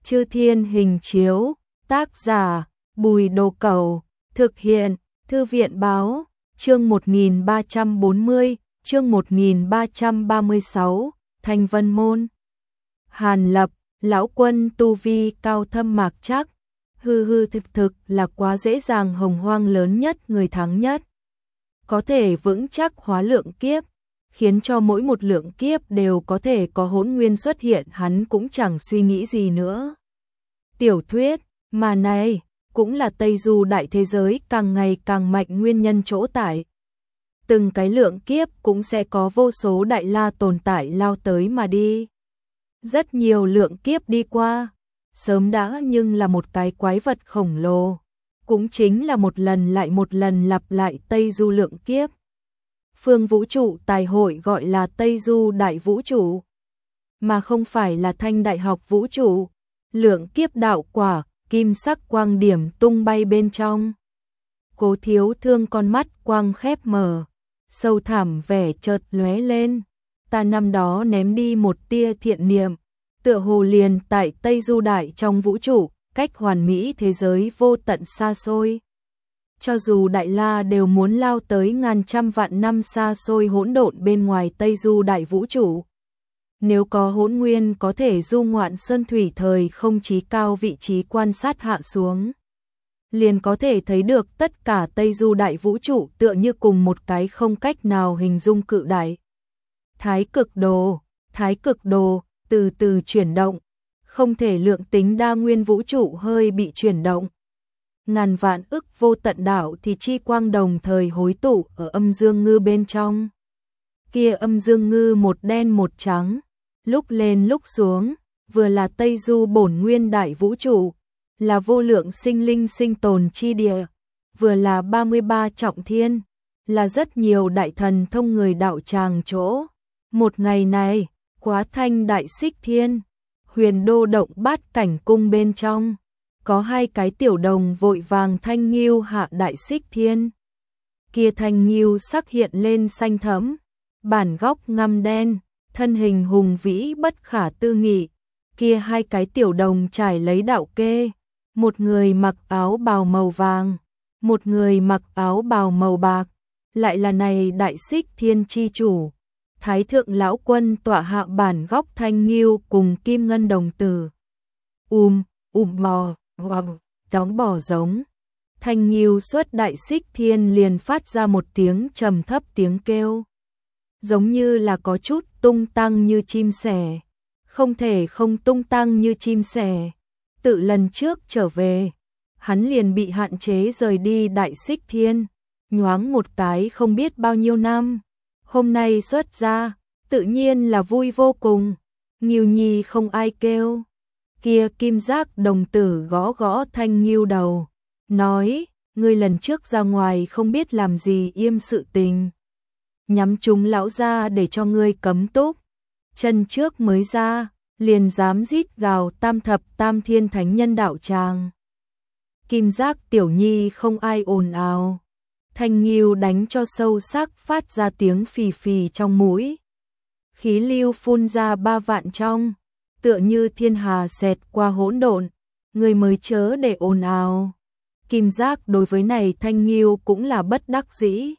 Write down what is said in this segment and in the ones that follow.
Chư Thiên Hình Chiếu, tác giả Bùi Đồ Cẩu, thực hiện Thư viện Báo, chương 1340, chương 1336, Thanh Vân Môn. Hàn Lập, lão quân tu vi cao thâm mạc chắc, thực là quá dễ dàng, hồng hoang lớn nhất, người thắng nhất. Có thể vững chắc hóa lượng kiếp, khiến cho mỗi một lượng kiếp đều có thể có hỗn nguyên xuất hiện, hắn cũng chẳng suy nghĩ gì nữa. Tiểu thuyết, mà này, cũng là Tây Du đại thế giới càng ngày càng mạnh nguyên nhân chỗ tại. Từng cái lượng kiếp cũng sẽ có vô số đại la tồn tại lao tới mà đi. Rất nhiều lượng kiếp đi qua, sớm đã nhưng là một cái quái vật khổng lồ. Cũng chính là một lần lại một lần lặp lại Tây Du lượng kiếp. Phương vũ trụ tài hội gọi là Tây Du đại vũ trụ, mà không phải là Thanh đại học vũ trụ. Lượng kiếp đạo quả, kim sắc quang điểm tung bay bên trong. Cố Thiếu Thương con mắt quang khép mở, sâu thẳm vẻ chợt lóe lên. Ta năm đó ném đi một tia thiện niệm, tựa hồ liền tại Tây Du đại trong vũ trụ, cách hoàn mỹ thế giới vô tận xa xôi. Cho dù Đại La đều muốn lao tới ngàn trăm vạn năm xa xôi hỗn độn bên ngoài Tây Du đại vũ trụ. Nếu có hỗn nguyên có thể du ngoạn sơn thủy thời không chí cao vị trí quan sát hạ xuống, liền có thể thấy được tất cả Tây Du đại vũ trụ tựa như cùng một cái không cách nào hình dung cự đại. Thái cực đồ, từ từ chuyển động, không thể lượng tính đa nguyên vũ trụ hơi bị chuyển động. Ngàn vạn ức vô tận đạo thì chi quang đồng thời hối tụ ở âm dương ngư bên trong. Kia âm dương ngư một đen một trắng, lúc lên lúc xuống, vừa là Tây Du bổn nguyên đại vũ trụ, là vô lượng sinh linh sinh tồn chi địa, vừa là 33 trọng thiên, là rất nhiều đại thần thông người đạo tràng chỗ. Một ngày này, Quá Thanh đại xích thiên, Huyền Đô động bát cảnh cung bên trong, có hai cái tiểu đồng vội vàng thanh nghiêu hạ đại xích thiên. Kia thanh nghiêu sắc hiện lên xanh thẫm, bản góc ngăm đen, thân hình hùng vĩ bất khả tư nghị. Kia hai cái tiểu đồng trải lấy đạo kê, một người mặc áo bào màu vàng, một người mặc áo bào màu bạc, lại là này đại xích thiên chi chủ. Thái thượng lão quân tọa hạ bản góc thanh nghiêu cùng kim ngân đồng tử. Bò, đóng bò giống. Thanh nghiêu xuất đại xích thiên liền phát ra một tiếng trầm thấp tiếng kêu. Giống như là có chút tung tăng như chim sẻ. Không thể không tung tăng như chim sẻ. Tự lần trước trở về, hắn liền bị hạn chế rời đi đại xích thiên. Nhoáng một cái không biết bao nhiêu năm. Hôm nay xuất ra, tự nhiên là vui vô cùng. Nghiêu nhi không ai kêu. Kia kim giác đồng tử gõ gõ thanh nghiêu đầu, nói, ngươi lần trước ra ngoài không biết làm gì yêm sự tình. Nhắm chúng lão ra để cho ngươi cấm túc. Chân trước mới ra, liền dám rít gào tam thập tam thiên thánh nhân đạo tràng. Kim giác tiểu nhi không ai ồn ào. Thanh nghiêu đánh cho sâu sắc phát ra tiếng phì phì trong mũi. Khí lưu phun ra 3 vạn trong, tựa như thiên hà xẹt qua hỗn độn, người mới chớ để ồn ào. Kim giác đối với này thanh nghiêu cũng là bất đắc dĩ.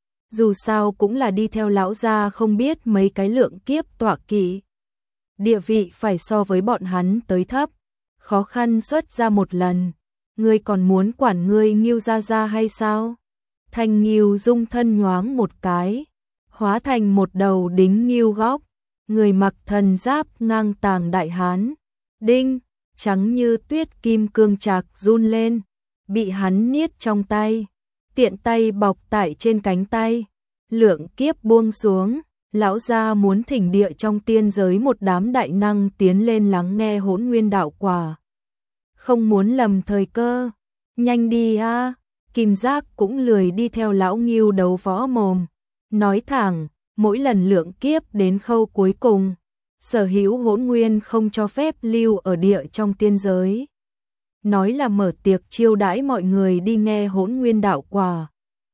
Dù sao cũng là đi theo lão gia không biết mấy cái lượng kiếp tọa kỵ. Địa vị phải so với bọn hắn tới thấp, khó khăn xuất ra một lần. Ngươi còn muốn quản ngươi nghiêu ra hay sao? Thanh nghiêu dung thân nhoáng một cái, hóa thành một đầu đính nghiêu góc, người mặc thần giáp ngang tàng đại hán. Đinh, trắng như tuyết kim cương trạc run lên, bị hắn niết trong tay, tiện tay bọc tại trên cánh tay. Lượng kiếp buông xuống, lão gia muốn thỉnh địa trong tiên giới một đám đại năng tiến lên lắng nghe hỗn nguyên đạo quả. Không muốn lầm thời cơ, nhanh đi a. Kim giác cũng lười đi theo lão nghiêu đấu võ mồm, nói thẳng, mỗi lần lượng kiếp đến khâu cuối cùng, sở hữu hỗn nguyên không cho phép lưu ở địa trong tiên giới. Nói là mở tiệc chiêu đãi mọi người đi nghe hỗn nguyên đạo quả.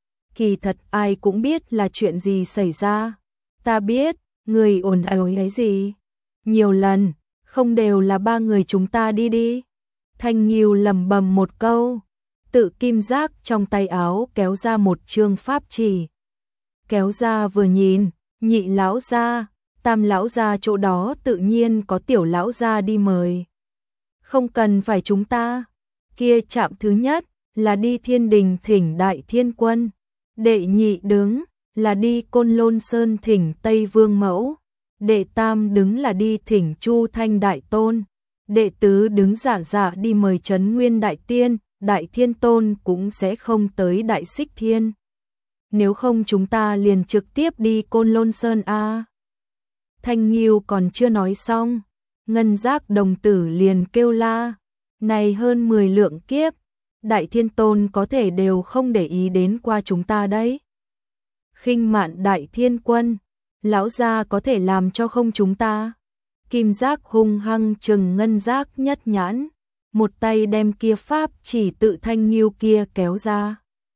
Kỳ thật ai cũng biết là chuyện gì xảy ra. Ta biết, người ồn ào cái gì. Nhiều lần, Không đều là ba người chúng ta đi đi. Thanh Nghiêu lẩm bẩm một câu, tự kim giác trong tay áo kéo ra một chương pháp chỉ. Kéo ra vừa nhìn, nhị lão gia, tam lão gia chỗ đó tự nhiên có tiểu lão gia đi mời. Không cần phải chúng ta. Kia trạm thứ nhất là đi Thiên Đình thỉnh Đại Thiên Quân, đệ nhị đứng là đi Côn Lôn Sơn thỉnh Tây Vương Mẫu, đệ tam đứng là đi thỉnh Chu Thanh Đại Tôn, đệ tứ đứng giả đi mời Trấn Nguyên Đại Tiên, Đại Thiên Tôn cũng sẽ không tới Đại Xích Thiên. Nếu không chúng ta liền trực tiếp đi Côn Lôn Sơn a. Thanh Nghiêu còn chưa nói xong, Ngân Giác đồng tử liền kêu la, này hơn 10 lượng kiếp, Đại Thiên Tôn có thể đều không để ý đến qua chúng ta đấy. Khinh mạn Đại Thiên Quân, lão gia có thể làm cho không chúng ta. Kim Giác hung hăng trừng Ngân Giác nhất nhãn, một tay đem kia pháp chỉ tự Thanh Nghiêu kia kéo ra.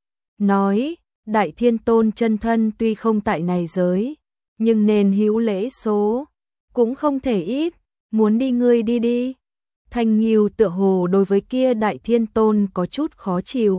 Nói, Đại Thiên Tôn chân thân tuy không tại này giới, nhưng nên hữu lễ số, cũng không thể ít, muốn đi ngươi đi đi. Thanh Nghiêu tựa hồ đối với kia Đại Thiên Tôn có chút khó chịu.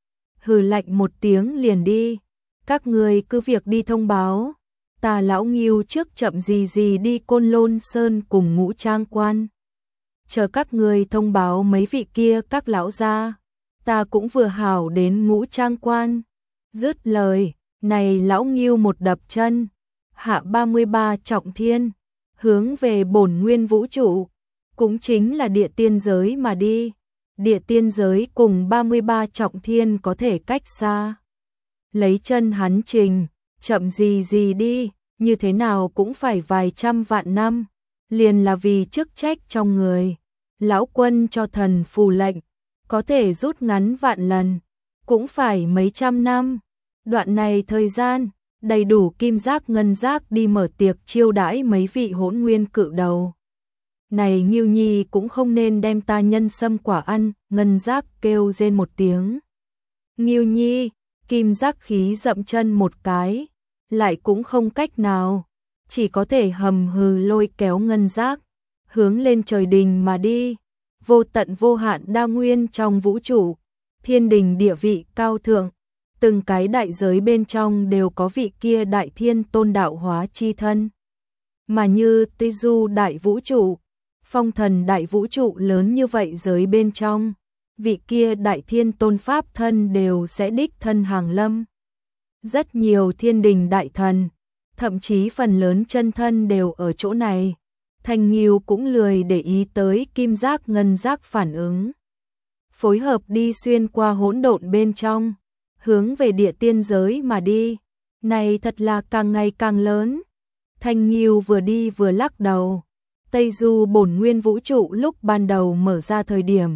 Hừ lạnh một tiếng liền đi, các ngươi cứ việc đi thông báo, ta lão Nghiêu trước chậm gì đi Côn Lôn Sơn cùng Ngũ Trang Quan. Chờ các ngươi thông báo mấy vị kia các lão gia, ta cũng vừa hảo đến Ngũ Trang Quan. Dứt lời, này lão Nghiêu một đập chân, hạ 33 trọng thiên, hướng về bổn nguyên vũ trụ, cũng chính là địa tiên giới mà đi. Địa tiên giới cùng 33 trọng thiên có thể cách xa. Lấy chân hắn trình, chậm gì đi, như thế nào cũng phải vài trăm vạn năm, liền là vì chức trách trong người. Lão quân cho thần phù lệnh, có thể rút ngắn vạn lần, cũng phải mấy trăm năm. Đoạn này thời gian, đầy đủ Kim Giác Ngân Giác đi mở tiệc chiêu đãi mấy vị hỗn nguyên cự đầu. Này Nghiêu Nhi cũng không nên đem ta nhân sâm quả ăn, Ngân Giác kêu rên một tiếng. Nghiêu Nhi, Kim Giác khí dậm chân một cái, lại cũng không cách nào, chỉ có thể hầm hừ lôi kéo Ngân Giác, hướng lên trời đình mà đi. Vô tận vô hạn đa nguyên trong vũ trụ, thiên đình địa vị cao thượng, từng cái đại giới bên trong đều có vị kia Đại Thiên Tôn đạo hóa chi thân. Mà như Tây Du đại vũ trụ, Phong Thần đại vũ trụ lớn như vậy giới bên trong, vị kia Đại Thiên Tôn pháp thân đều sẽ đích thân hàng lâm. Rất nhiều thiên đình đại thần, thậm chí phần lớn chân thân đều ở chỗ này. Thanh Nghiêu cũng lười để ý tới Kim Giác Ngân Giác phản ứng. Phối hợp đi xuyên qua hỗn độn bên trong, hướng về địa tiên giới mà đi. Này thật là càng ngày càng lớn. Thanh Nghiêu vừa đi vừa lắc đầu. Tây Du bổn nguyên vũ trụ lúc ban đầu mở ra thời điểm,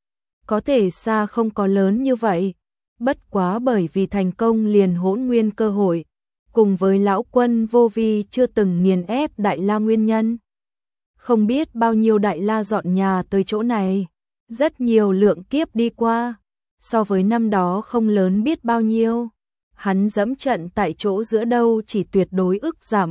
có thể xa không có lớn như vậy. Bất quá bởi vì thành công liền hỗn nguyên cơ hội, cùng với lão quân vô vi chưa từng nghiền ép Đại La nguyên nhân. Không biết bao nhiêu Đại La dọn nhà tới chỗ này, rất nhiều lượng kiếp đi qua, so với năm đó không lớn biết bao nhiêu. Hắn dẫm trận tại chỗ giữa đâu chỉ tuyệt đối ức giảm.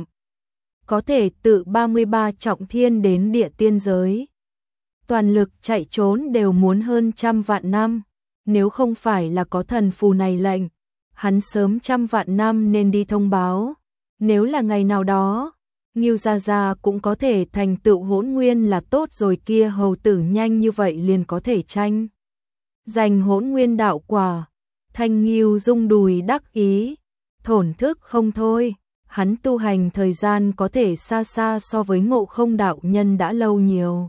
Có thể tự 33 trọng thiên đến địa tiên giới. Toàn lực chạy trốn đều muốn hơn trăm vạn năm. Nếu không phải là có thần phù này lệnh, hắn sớm trăm vạn năm nên đi thông báo. Nếu là ngày nào đó, Nghiêu Gia Gia cũng có thể thành tựu hỗn nguyên là tốt rồi, kia hầu tử nhanh như vậy liền có thể tranh giành hỗn nguyên đạo quả. Thanh Nghiêu rung đùi đắc ý, thổn thức không thôi. Hắn tu hành thời gian có thể xa xa so với Ngộ Không đạo nhân đã lâu nhiều.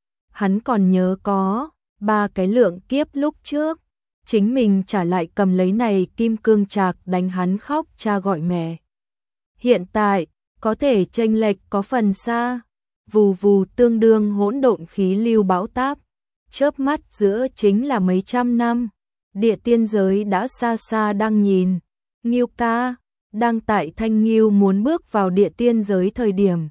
Hắn còn nhớ có 3 cái lượng kiếp lúc trước, chính mình trả lại cầm lấy này kim cương trạc đánh hắn khóc cha gọi mẹ. Hiện tại, có thể chênh lệch có phần xa, vù vù tương đương hỗn độn khí lưu bão táp, chớp mắt giữa chính là mấy trăm năm. Địa tiên giới đã xa xa đang nhìn. Nghiêu ca, đang tại Thanh Nghiêu muốn bước vào địa tiên giới thời điểm.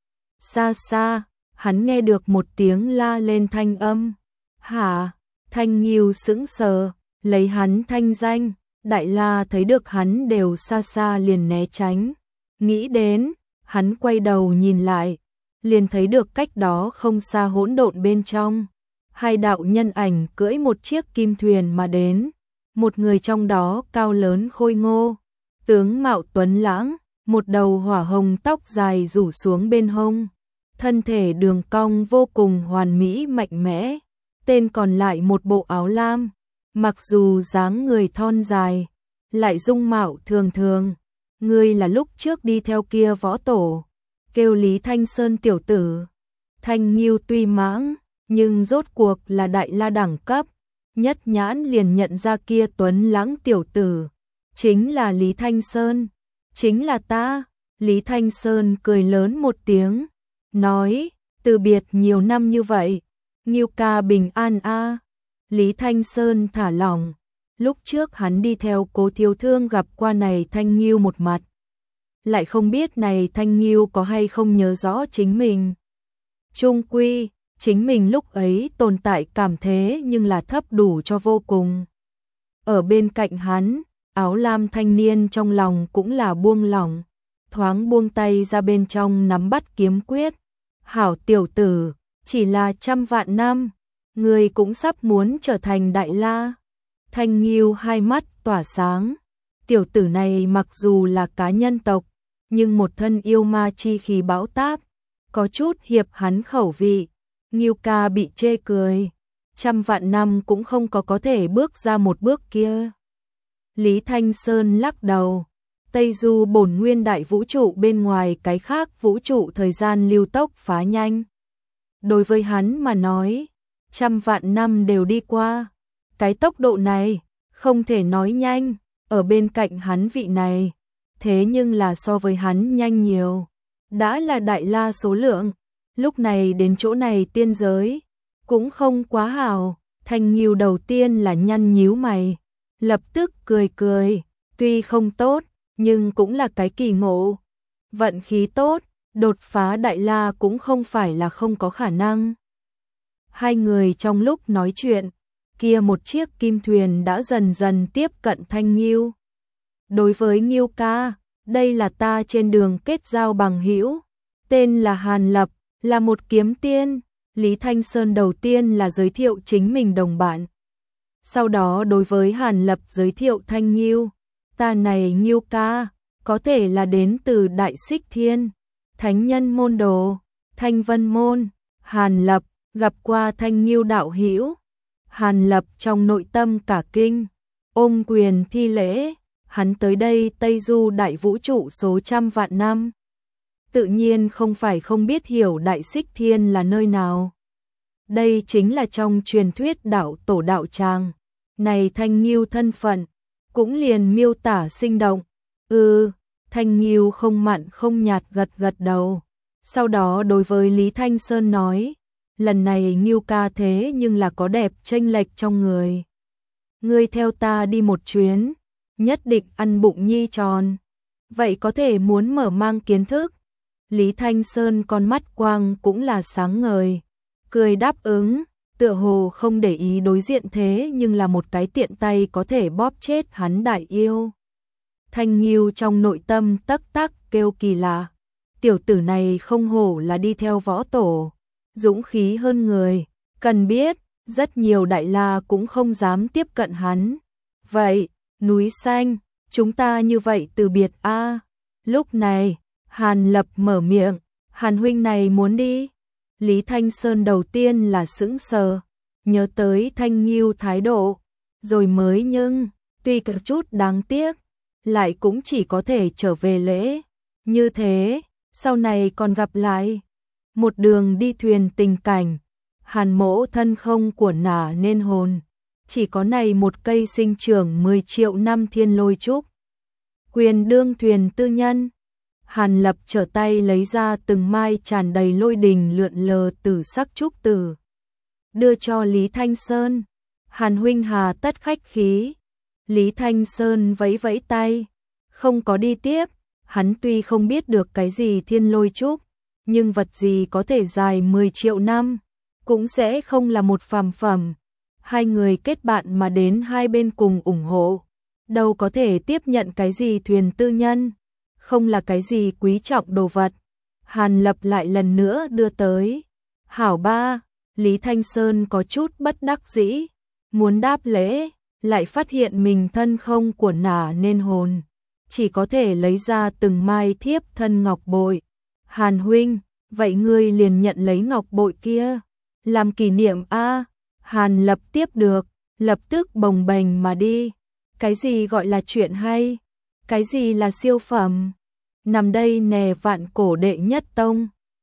Xa xa, hắn nghe được một tiếng la lên thanh âm. Hả? Thanh Nghiêu sững sờ, lấy hắn thanh danh, Đại La thấy được hắn đều xa xa liền né tránh. Nghĩ đến, hắn quay đầu nhìn lại, liền thấy được cách đó không xa hỗn độn bên trong. Hai đạo nhân ảnh cưỡi một chiếc kim thuyền mà đến, một người trong đó cao lớn khôi ngô, tướng mạo tuấn lãng, một đầu hỏa hồng tóc dài rủ xuống bên hông, thân thể đường cong vô cùng hoàn mỹ mạnh mẽ, tên còn lại một bộ áo lam, mặc dù dáng người thon dài, lại dung mạo thường thường, ngươi là lúc trước đi theo kia võ tổ, kêu Lý Thanh Sơn tiểu tử. Thanh Nghiêu tuy mãng, nhưng rốt cuộc là đại la đẳng cấp, nhất nhãn liền nhận ra kia tuấn lãng tiểu tử, chính là Lý Thanh Sơn, chính là ta. Lý Thanh Sơn cười lớn một tiếng, nói, từ biệt nhiều năm như vậy, Nghiêu ca bình an a. Lý Thanh Sơn thả lỏng, lúc trước hắn đi theo Cố Thiếu Thương gặp qua này Thanh Nghiêu một mặt, lại không biết này Thanh Nghiêu có hay không nhớ rõ chính mình. Chung quy, chính mình lúc ấy tồn tại cảm thế nhưng là thấp đủ cho vô cùng. Ở bên cạnh hắn, áo lam thanh niên trong lòng cũng là buông lỏng, thoáng buông tay ra bên trong nắm bắt kiếm quyết. Hảo tiểu tử, chỉ là 100 vạn năm, người cũng sắp muốn trở thành đại la. Thanh Nghiêu hai mắt tỏa sáng, tiểu tử này mặc dù là cá nhân tộc, nhưng một thân yêu ma chi khí bão táp, có chút hiệp hắn khẩu vị. Nghiêu ca bị chê cười, 100 vạn năm cũng không có thể bước ra một bước kia. Lý Thanh Sơn lắc đầu, Tây Du bổn nguyên đại vũ trụ bên ngoài cái khác vũ trụ thời gian lưu tốc phá nhanh. Đối với hắn mà nói, 100 vạn năm đều đi qua, cái tốc độ này, không thể nói nhanh, ở bên cạnh hắn vị này, thế nhưng là so với hắn nhanh nhiều, đã là đại la số lượng. Lúc này đến chỗ này tiên giới, cũng không quá hảo. Thanh Nghiêu đầu tiên là nhăn nhíu mày, lập tức cười cười, tuy không tốt, nhưng cũng là cái kỳ ngộ. Vận khí tốt, đột phá đại la cũng không phải là không có khả năng. Hai người trong lúc nói chuyện, kia một chiếc kim thuyền đã dần dần tiếp cận Thanh Nghiêu. Đối với Nghiêu ca, đây là ta trên đường kết giao bằng hữu, tên là Hàn Lập, là một kiếm tiên. Lý Thanh Sơn đầu tiên là giới thiệu chính mình đồng bạn, sau đó đối với Hàn Lập giới thiệu Thanh Nghiêu, ta này Nghiêu ca, có thể là đến từ Đại Xích Thiên, Thánh Nhân môn đồ, Thanh Vân môn. Hàn Lập gặp qua Thanh Nghiêu đạo hữu, Hàn Lập trong nội tâm cả kinh, ôm quyền thi lễ, hắn tới đây Tây Du đại vũ trụ số 100 vạn năm, tự nhiên không phải không biết hiểu Đại Xích Thiên là nơi nào. Đây chính là trong truyền thuyết đạo tổ đạo tràng. Này Thanh Nghiêu thân phận, cũng liền miêu tả sinh động. Thanh Nghiêu không mặn không nhạt gật gật đầu. Sau đó đối với Lý Thanh Sơn nói, lần này Nghiêu ca thế nhưng là có đẹp chênh lệch trong người. Ngươi theo ta đi một chuyến, nhất định ăn bụng nhi tròn. Vậy có thể muốn mở mang kiến thức. Lý Thanh Sơn con mắt quang cũng là sáng ngời, cười đáp ứng, tựa hồ không để ý đối diện thế nhưng là một cái tiện tay có thể bóp chết hắn đại yêu. Thanh Nghiêu trong nội tâm tắc tắc kêu kỳ lạ, tiểu tử này không hổ là đi theo võ tổ, dũng khí hơn người, cần biết, rất nhiều đại la cũng không dám tiếp cận hắn. Vậy, núi xanh, chúng ta như vậy từ biệt a. Lúc này, Hàn Lập mở miệng, Hàn huynh này muốn đi. Lý Thanh Sơn đầu tiên là sững sờ, nhớ tới Thanh Nghiêu thái độ, rồi mới nhưng, tuy có chút đáng tiếc, lại cũng chỉ có thể trở về lễ. Như thế, sau này còn gặp lại. Một đường đi thuyền tình cảnh, Hàn mỗ thân không của nả nên hồn, chỉ có này một cây sinh trưởng 10 triệu năm thiên lôi trúc. Quyền đương thuyền tư nhân. Hàn Lập trở tay lấy ra từng mai tràn đầy lôi đình lượn lờ tử sắc trúc tử, đưa cho Lý Thanh Sơn. Hàn huynh hà tất khách khí. Lý Thanh Sơn vẫy vẫy tay, không có đi tiếp. Hắn tuy không biết được cái gì thiên lôi trúc, nhưng vật gì có thể dài 10 triệu năm, cũng sẽ không là một phàm phẩm. Hai người kết bạn mà đến hai bên cùng ủng hộ, đâu có thể tiếp nhận cái gì thuyền tư nhân, không là cái gì quý trọng đồ vật. Hàn Lập lại lần nữa đưa tới. Hảo ba, Lý Thanh Sơn có chút bất đắc dĩ, muốn đáp lễ, lại phát hiện mình thân không của nả nên hồn, chỉ có thể lấy ra từng mai thiếp thân ngọc bội. Hàn huynh, vậy ngươi liền nhận lấy ngọc bội kia, làm kỷ niệm a. Hàn Lập tiếp được, lập tức bồng bềnh mà đi. Cái gì gọi là chuyện hay? Cái gì là siêu phẩm? Nằm đây nè, vạn cổ đệ nhất tông.